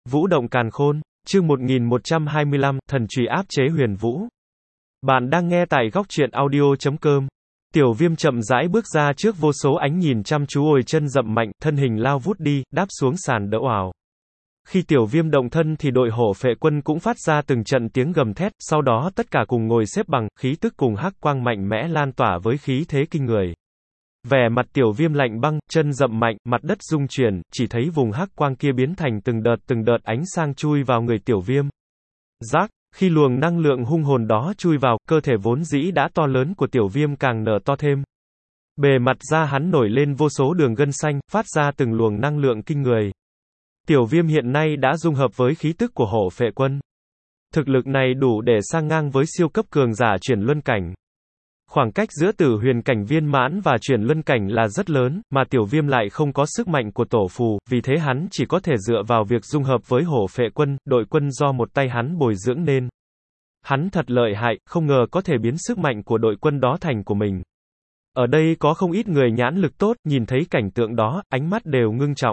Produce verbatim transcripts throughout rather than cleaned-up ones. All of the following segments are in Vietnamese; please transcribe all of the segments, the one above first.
Vũ động càn khôn, chương một nghìn một trăm hai mươi lăm, thần chùy áp chế huyền vũ. Bạn đang nghe tại góc truyện audio chấm com. Tiểu Viêm chậm rãi bước ra trước vô số ánh nhìn chăm chú, ôi chân dậm mạnh, thân hình lao vút đi, đáp xuống sàn đỡ oào. Khi Tiểu Viêm động thân thì đội hổ phệ quân cũng phát ra từng trận tiếng gầm thét, sau đó tất cả cùng ngồi xếp bằng, khí tức cùng hắc quang mạnh mẽ lan tỏa với khí thế kinh người. Vẻ mặt Tiểu Viêm lạnh băng, chân dậm mạnh, mặt đất rung chuyển, chỉ thấy vùng hắc quang kia biến thành từng đợt từng đợt ánh sang chui vào người Tiểu Viêm. Rác, khi luồng năng lượng hung hồn đó chui vào, cơ thể vốn dĩ đã to lớn của Tiểu Viêm càng nở to thêm. Bề mặt da hắn nổi lên vô số đường gân xanh, phát ra từng luồng năng lượng kinh người. Tiểu Viêm hiện nay đã dung hợp với khí tức của hổ phệ quân. Thực lực này đủ để sang ngang với siêu cấp cường giả chuyển luân cảnh. Khoảng cách giữa tử huyền cảnh viên mãn và chuyển luân cảnh là rất lớn, mà Tiểu Viêm lại không có sức mạnh của tổ phù, vì thế hắn chỉ có thể dựa vào việc dung hợp với hổ phệ quân, đội quân do một tay hắn bồi dưỡng nên. Hắn thật lợi hại, không ngờ có thể biến sức mạnh của đội quân đó thành của mình. Ở đây có không ít người nhãn lực tốt, nhìn thấy cảnh tượng đó, ánh mắt đều ngưng trọng.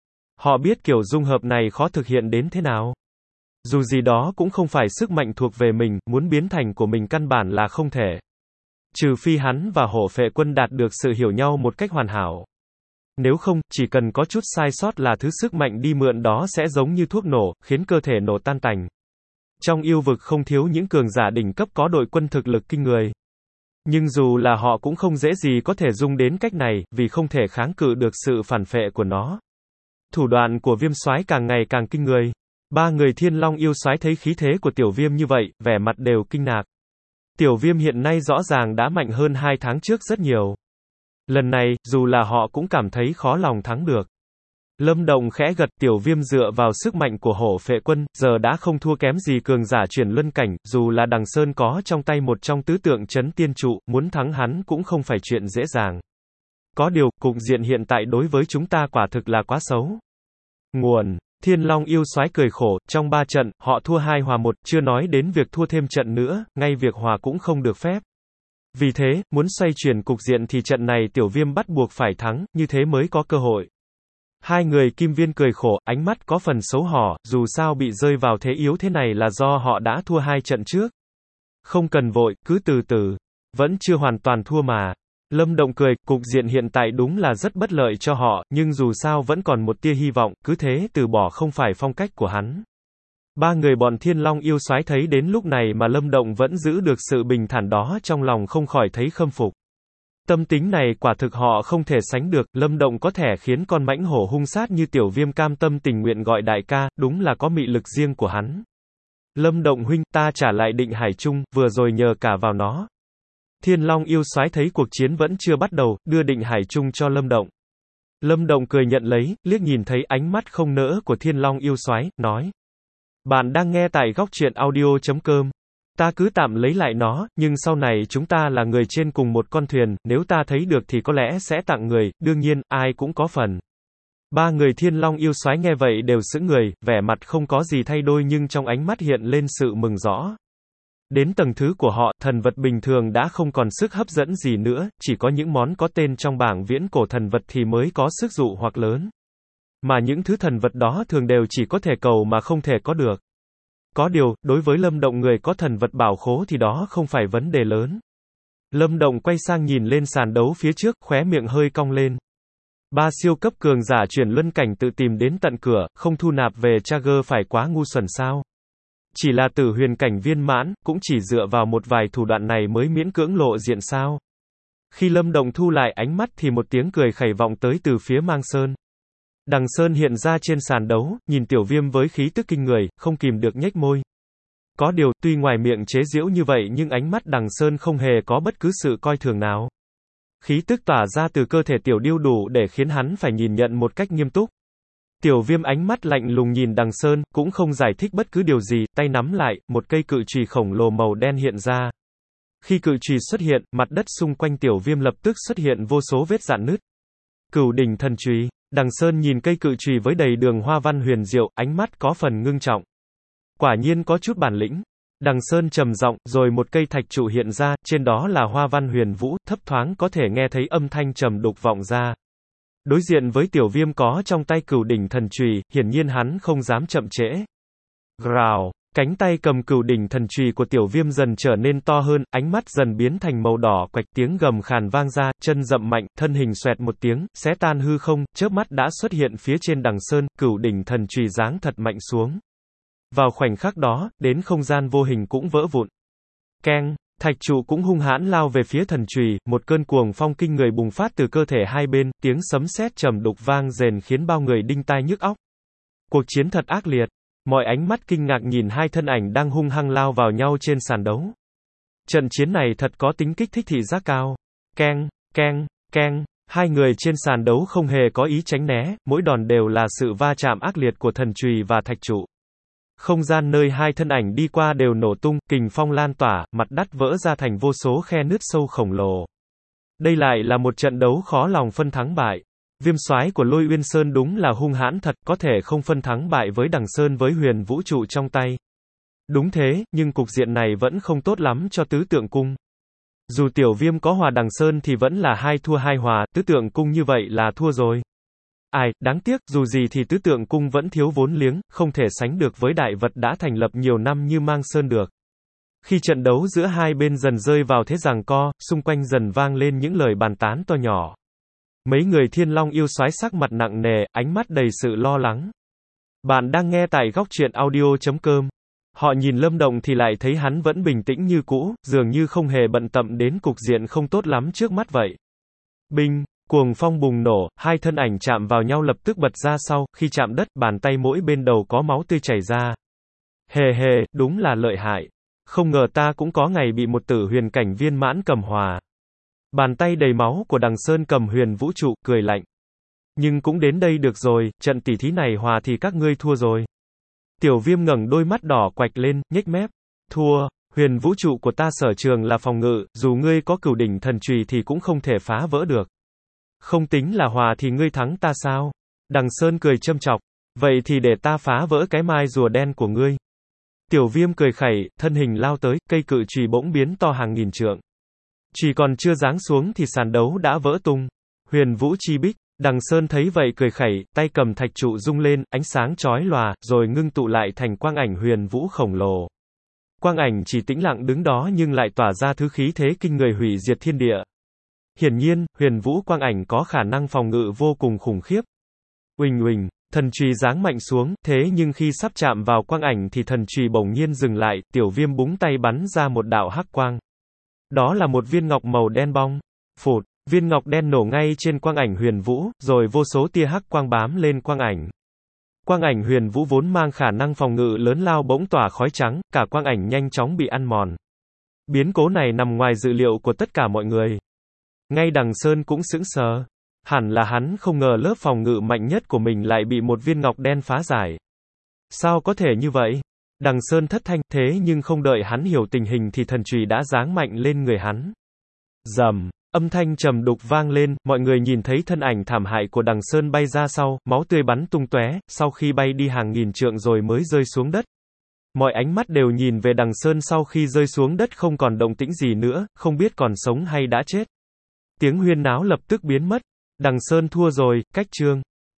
Họ biết kiểu dung hợp này khó thực hiện đến thế nào. Dù gì đó cũng không phải sức mạnh thuộc về mình, muốn biến thành của mình căn bản là không thể. Trừ phi hắn và hổ phệ quân đạt được sự hiểu nhau một cách hoàn hảo. Nếu không, chỉ cần có chút sai sót là thứ sức mạnh đi mượn đó sẽ giống như thuốc nổ, khiến cơ thể nổ tan tành. Trong yêu vực không thiếu những cường giả đỉnh cấp có đội quân thực lực kinh người. Nhưng dù là họ cũng không dễ gì có thể dung đến cách này, vì không thể kháng cự được sự phản phệ của nó. Thủ đoạn của Viêm Soái càng ngày càng kinh người. Ba người Thiên Long yêu soái thấy khí thế của Tiểu Viêm như vậy, vẻ mặt đều kinh ngạc. Tiểu Viêm hiện nay rõ ràng đã mạnh hơn hai tháng trước rất nhiều. Lần này, dù là họ cũng cảm thấy khó lòng thắng được. Lâm Động khẽ gật, Tiểu Viêm dựa vào sức mạnh của hổ phệ quân, giờ đã không thua kém gì cường giả chuyển luân cảnh, dù là Đằng Sơn có trong tay một trong tứ tượng chấn tiên trụ, muốn thắng hắn cũng không phải chuyện dễ dàng. Có điều, cục diện hiện tại đối với chúng ta quả thực là quá xấu. Nguồn Thiên Long yêu soái cười khổ, trong ba trận, họ thua hai hòa một, chưa nói đến việc thua thêm trận nữa, ngay việc hòa cũng không được phép. Vì thế, muốn xoay chuyển cục diện thì trận này Tiểu Viêm bắt buộc phải thắng, như thế mới có cơ hội. Hai người Kim Viên cười khổ, ánh mắt có phần xấu hổ, dù sao bị rơi vào thế yếu thế này là do họ đã thua hai trận trước. Không cần vội, cứ từ từ. Vẫn chưa hoàn toàn thua mà. Lâm Động cười, cục diện hiện tại đúng là rất bất lợi cho họ, nhưng dù sao vẫn còn một tia hy vọng, cứ thế từ bỏ không phải phong cách của hắn. Ba người bọn Thiên Long yêu soái thấy đến lúc này mà Lâm Động vẫn giữ được sự bình thản đó, trong lòng không khỏi thấy khâm phục. Tâm tính này quả thực họ không thể sánh được, Lâm Động có thể khiến con mãnh hổ hung sát như Tiểu Viêm cam tâm tình nguyện gọi đại ca, đúng là có mị lực riêng của hắn. Lâm Động huynh, ta trả lại Định Hải Trung, vừa rồi nhờ cả vào nó. Thiên Long yêu soái thấy cuộc chiến vẫn chưa bắt đầu, đưa Định Hải Trung cho Lâm Động. Lâm Động cười nhận lấy, liếc nhìn thấy ánh mắt không nỡ của Thiên Long yêu soái, nói: Bạn đang nghe tại góc truyện audio chấm com. Ta cứ tạm lấy lại nó, nhưng sau này chúng ta là người trên cùng một con thuyền, nếu ta thấy được thì có lẽ sẽ tặng người, đương nhiên, ai cũng có phần. Ba người Thiên Long yêu soái nghe vậy đều sững người, vẻ mặt không có gì thay đổi nhưng trong ánh mắt hiện lên sự mừng rõ. Đến tầng thứ của họ, thần vật bình thường đã không còn sức hấp dẫn gì nữa, chỉ có những món có tên trong bảng viễn cổ thần vật thì mới có sức dụ hoặc lớn. Mà những thứ thần vật đó thường đều chỉ có thể cầu mà không thể có được. Có điều, đối với Lâm Động người có thần vật bảo khố thì đó không phải vấn đề lớn. Lâm Động quay sang nhìn lên sàn đấu phía trước, khóe miệng hơi cong lên. Ba siêu cấp cường giả chuyển luân cảnh tự tìm đến tận cửa, không thu nạp về Chagger phải quá ngu xuẩn sao? Chỉ là tử huyền cảnh viên mãn, cũng chỉ dựa vào một vài thủ đoạn này mới miễn cưỡng lộ diện sao? Khi Lâm Động thu lại ánh mắt thì một tiếng cười khẩy vọng tới từ phía Mang Sơn. Đằng Sơn hiện ra trên sàn đấu, nhìn Tiểu Viêm với khí tức kinh người, không kìm được nhếch môi. Có điều, tuy ngoài miệng chế giễu như vậy nhưng ánh mắt Đằng Sơn không hề có bất cứ sự coi thường nào. Khí tức tỏa ra từ cơ thể Tiểu Điêu đủ để khiến hắn phải nhìn nhận một cách nghiêm túc. Tiểu Viêm ánh mắt lạnh lùng nhìn Đằng Sơn, cũng không giải thích bất cứ điều gì, tay nắm lại, một cây cự chùy khổng lồ màu đen hiện ra. Khi cự chùy xuất hiện, mặt đất xung quanh Tiểu Viêm lập tức xuất hiện vô số vết rạn nứt. Cửu đỉnh thần chùy. Đằng Sơn nhìn cây cự chùy với đầy đường hoa văn huyền diệu, ánh mắt có phần ngưng trọng. Quả nhiên có chút bản lĩnh. Đằng Sơn trầm giọng, rồi một cây thạch trụ hiện ra, trên đó là hoa văn huyền vũ, thấp thoáng có thể nghe thấy âm thanh trầm đục vọng ra. Đối diện với Tiểu Viêm có trong tay Cửu đỉnh thần chùy, hiển nhiên hắn không dám chậm trễ. Rào, cánh tay cầm Cửu đỉnh thần chùy của Tiểu Viêm dần trở nên to hơn, ánh mắt dần biến thành màu đỏ quạch, tiếng gầm khàn vang ra, chân dậm mạnh, thân hình xoẹt một tiếng, xé tan hư không, chớp mắt đã xuất hiện phía trên đằng sơn, Cửu đỉnh thần chùy giáng thật mạnh xuống. Vào khoảnh khắc đó, đến không gian vô hình cũng vỡ vụn. Keng, thạch trụ cũng hung hãn lao về phía thần chùy, một cơn cuồng phong kinh người bùng phát từ cơ thể hai bên, tiếng sấm sét trầm đục vang rền khiến bao người đinh tai nhức óc. Cuộc chiến thật ác liệt. Mọi ánh mắt kinh ngạc nhìn hai thân ảnh đang hung hăng lao vào nhau trên sàn đấu. Trận chiến này thật có tính kích thích thị giác cao. Keng, keng, keng, hai người trên sàn đấu không hề có ý tránh né, mỗi đòn đều là sự va chạm ác liệt của thần chùy và thạch trụ. Không gian nơi hai thân ảnh đi qua đều nổ tung, kình phong lan tỏa, mặt đất vỡ ra thành vô số khe nứt sâu khổng lồ. Đây lại là một trận đấu khó lòng phân thắng bại. Viêm soái của Lôi Uyên Sơn đúng là hung hãn thật, có thể không phân thắng bại với Đằng Sơn với huyền vũ trụ trong tay. Đúng thế, nhưng cục diện này vẫn không tốt lắm cho Tứ Tượng Cung. Dù Tiểu Viêm có hòa Đằng Sơn thì vẫn là hai thua hai hòa, Tứ Tượng Cung như vậy là thua rồi. Ai, đáng tiếc, dù gì thì Tứ Tượng Cung vẫn thiếu vốn liếng, không thể sánh được với đại vật đã thành lập nhiều năm như Mang Sơn được. Khi trận đấu giữa hai bên dần rơi vào thế giằng co, xung quanh dần vang lên những lời bàn tán to nhỏ. Mấy người Thiên Long yêu soái sắc mặt nặng nề, ánh mắt đầy sự lo lắng. Bạn đang nghe tại góc truyện audio chấm com. Họ nhìn Lâm Đồng thì lại thấy hắn vẫn bình tĩnh như cũ, dường như không hề bận tâm đến cục diện không tốt lắm trước mắt vậy. Binh, cuồng phong bùng nổ, hai thân ảnh chạm vào nhau lập tức bật ra sau, khi chạm đất, bàn tay mỗi bên đầu có máu tươi chảy ra. Hề hề, đúng là lợi hại. Không ngờ ta cũng có ngày bị một tử huyền cảnh viên mãn cầm hòa. Bàn tay đầy máu của Đằng Sơn cầm huyền vũ trụ, cười lạnh. Nhưng cũng đến đây được rồi, trận tỷ thí này hòa thì các ngươi thua rồi. Tiểu Viêm ngẩng đôi mắt đỏ quạch lên, nhếch mép. Thua, huyền vũ trụ của ta sở trường là phòng ngự, dù ngươi có Cửu đỉnh thần chùy thì cũng không thể phá vỡ được. Không tính là hòa thì ngươi thắng ta sao? Đằng Sơn cười châm chọc. Vậy thì để ta phá vỡ cái mai rùa đen của ngươi. Tiểu Viêm cười khẩy, thân hình lao tới, cây cự chùy bỗng biến to hàng nghìn trượng. Chỉ còn chưa giáng xuống thì sàn đấu đã vỡ tung. Huyền vũ chi bích, Đằng Sơn thấy vậy cười khẩy, tay cầm thạch trụ rung lên, ánh sáng chói lòa, rồi ngưng tụ lại thành quang ảnh huyền vũ khổng lồ. Quang ảnh chỉ tĩnh lặng đứng đó nhưng lại tỏa ra thứ khí thế kinh người hủy diệt thiên địa. Hiển nhiên, huyền vũ quang ảnh có khả năng phòng ngự vô cùng khủng khiếp. Uỳnh uỳnh, thần chùy giáng mạnh xuống, thế nhưng khi sắp chạm vào quang ảnh thì thần chùy bỗng nhiên dừng lại, Tiểu Viêm búng tay bắn ra một đạo hắc quang. Đó là một viên ngọc màu đen bong. Phụt, viên ngọc đen nổ ngay trên quang ảnh huyền vũ, rồi vô số tia hắc quang bám lên quang ảnh. Quang ảnh huyền vũ vốn mang khả năng phòng ngự lớn lao bỗng tỏa khói trắng, cả quang ảnh nhanh chóng bị ăn mòn. Biến cố này nằm ngoài dự liệu của tất cả mọi người. Ngay Đằng Sơn cũng sững sờ. Hẳn là hắn không ngờ lớp phòng ngự mạnh nhất của mình lại bị một viên ngọc đen phá giải. Sao có thể như vậy? Đằng Sơn thất thanh, thế nhưng không đợi hắn hiểu tình hình thì thần chùy đã giáng mạnh lên người hắn. Rầm, âm thanh trầm đục vang lên, mọi người nhìn thấy thân ảnh thảm hại của Đằng Sơn bay ra sau, máu tươi bắn tung tóe, sau khi bay đi hàng nghìn trượng rồi mới rơi xuống đất. Mọi ánh mắt đều nhìn về Đằng Sơn sau khi rơi xuống đất không còn động tĩnh gì nữa, không biết còn sống hay đã chết. Tiếng huyên náo lập tức biến mất. Đằng Sơn thua rồi, cách chương.